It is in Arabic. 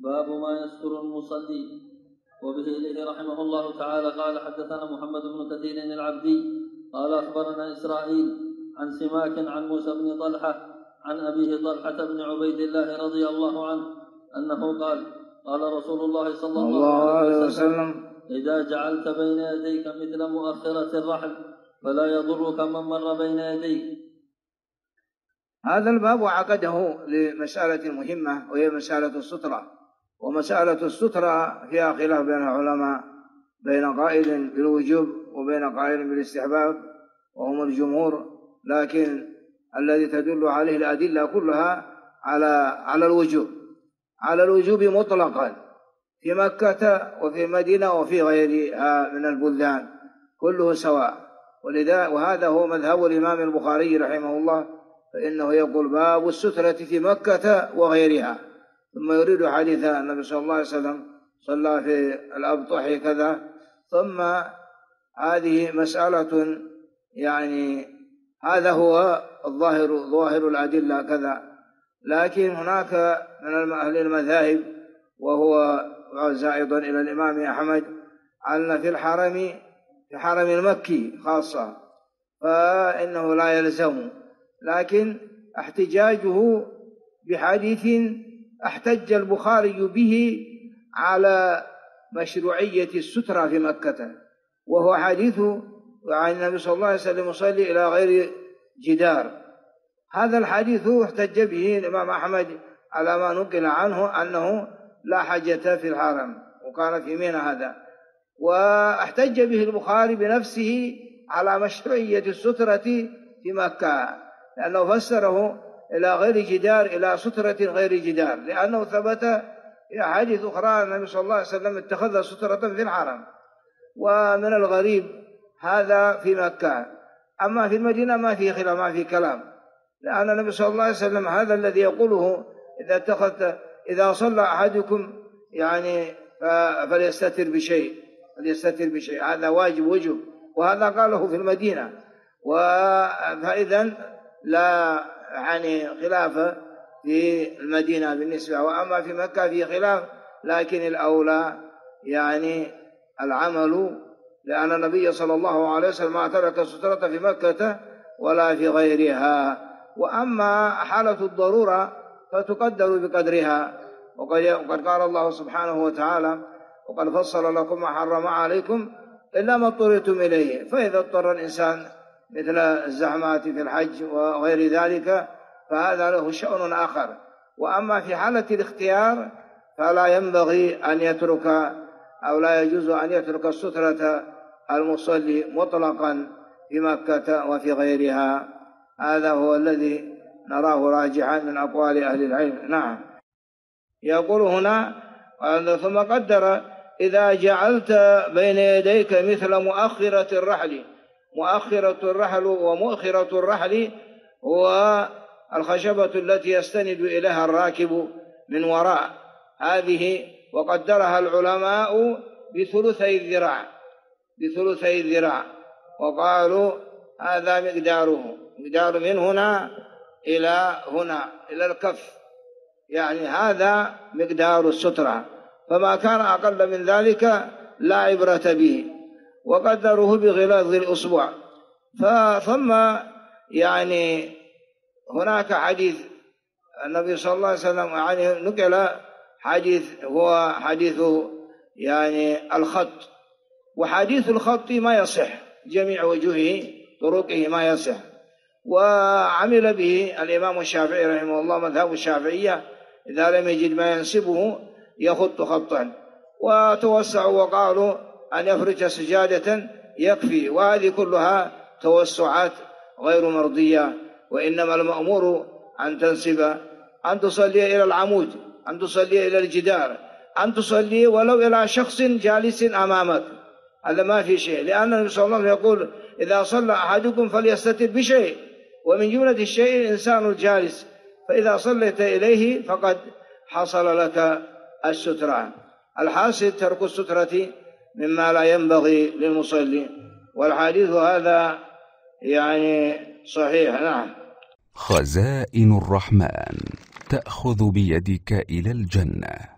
باب ما يستر المصلي. وبه إليه رحمه الله تعالى قال حدثنا محمد بن كثير العبدي قال أخبرنا إسرائيل عن سماك عن موسى بن طلحة عن أبيه طلحة بن عبيد الله رضي الله عنه أنه قال قال رسول الله صلى الله عليه وسلم إذا جعلت بين يديك مثل مؤخرة الرحل فلا يضرك من مر بين يديك. هذا الباب عقده لمسألة مهمة وهي مسألة السترة، ومسألة السترة فيها خلاف بين العلماء بين قائل بالوجوب وبين قائل بالاستحباب وهم الجمهور، لكن الذي تدل عليه الأدلة كلها على الوجوب مطلقا في مكة وفي المدينة وفي غيرها من البلدان كله سواء. وهذا هو مذهب الإمام البخاري رحمه الله، فإنه يقول باب السترة في مكة وغيرها، ثم يريد حديث النبي صلى الله عليه وسلم صلى في الأبطح كذا. ثم هذه مسألة يعني هذا هو ظاهر الأدلة كذا، لكن هناك من أهل المذاهب وهو زائد إلى الإمام أحمد أن في الحرم المكي خاصة فإنه لا يلزم، لكن احتجاجه بحديث احتج البخاري به على مشروعية السترة في مكة، وهو حديث عن النبي صلى الله عليه وسلم يصلي إلى غير جدار. هذا الحديث احتج به الإمام أحمد على ما نقل عنه أنه لا حاجة في الحرم، وكان في منى هذا، واحتج به البخاري بنفسه على مشروعية السترة في مكة، لأنه فسره إلى غير جدار إلى سترة غير جدار، لأنه ثبت في أحاديث أخرى النبي صلى الله عليه وسلم اتخذ سترة في الحرم. ومن الغريب هذا في مكة، أما في المدينة ما في خلاف ما في كلام، لأن النبي صلى الله عليه وسلم هذا الذي يقوله إذا صلى أحدكم يعني فليستتر بشيء، هذا واجب وجوب، وهذا قاله في المدينة، فإذا لا يعني خلاف في المدينة بالنسبة، وأما في مكة في خلاف، لكن الأولى يعني العمل، لأن النبي صلى الله عليه وسلم ما ترك السترة في مكة ولا في غيرها. وأما حالة الضرورة فتقدر بقدرها، وقد قال الله سبحانه وتعالى وقد فصل لكم ما حرم عليكم إلا ما اضطررتم إليه، فإذا اضطر الإنسان مثل الزحمات في الحج وغير ذلك فهذا له شأن آخر. وأما في حالة الاختيار فلا ينبغي أن يترك أو لا يجوز أن يترك السترة المصلي مطلقا في مكة وفي غيرها. هذا هو الذي نراه راجحا من أقوال أهل العلم. نعم. يقول هنا ثم قدر إذا جعلت بين يديك مثل مؤخرة الرحل. مؤخرة الرحل ومؤخرة الرحل هو الخشبة التي يستند إليها الراكب من وراء، هذه وقدرها العلماء بثلثي الذراع، وقالوا هذا مقدار من هنا إلى الكف، يعني هذا مقدار السترة، فما كان أقل من ذلك لا عبرة به، وقدروه بغلاظ الأصبع. ثم يعني هناك حديث النبي صلى الله عليه وسلم يعني نقل حديث هو حديث يعني الخط، وحديث الخط ما يصح، جميع وجوهه طرقه ما يصح، وعمل به الإمام الشافعي رحمه الله مذهب الشافعية، إذا لم يجد ما ينسبه يخط خطا، وتوسعوا وقالوا أن يفرج سجادة يكفي، وهذه كلها توسعات غير مرضية، وإنما المأمور أن تنسب، أن تصلي إلى العمود، أن تصلي إلى الجدار، أن تصلي ولو إلى شخص جالس أمامك، هذا ما في شيء، لأن النبي صلى الله عليه وسلم يقول إذا صلى أحدكم فليستتر بشيء، ومن جملة الشيء الإنسان الجالس، فإذا صليت إليه فقد حصل لك السترة. الحاصل ترك السترة مما لا ينبغي للمصلي، والحديث هذا يعني صحيح. نعم. خزائن الرحمن تأخذ بيدك إلى الجنة.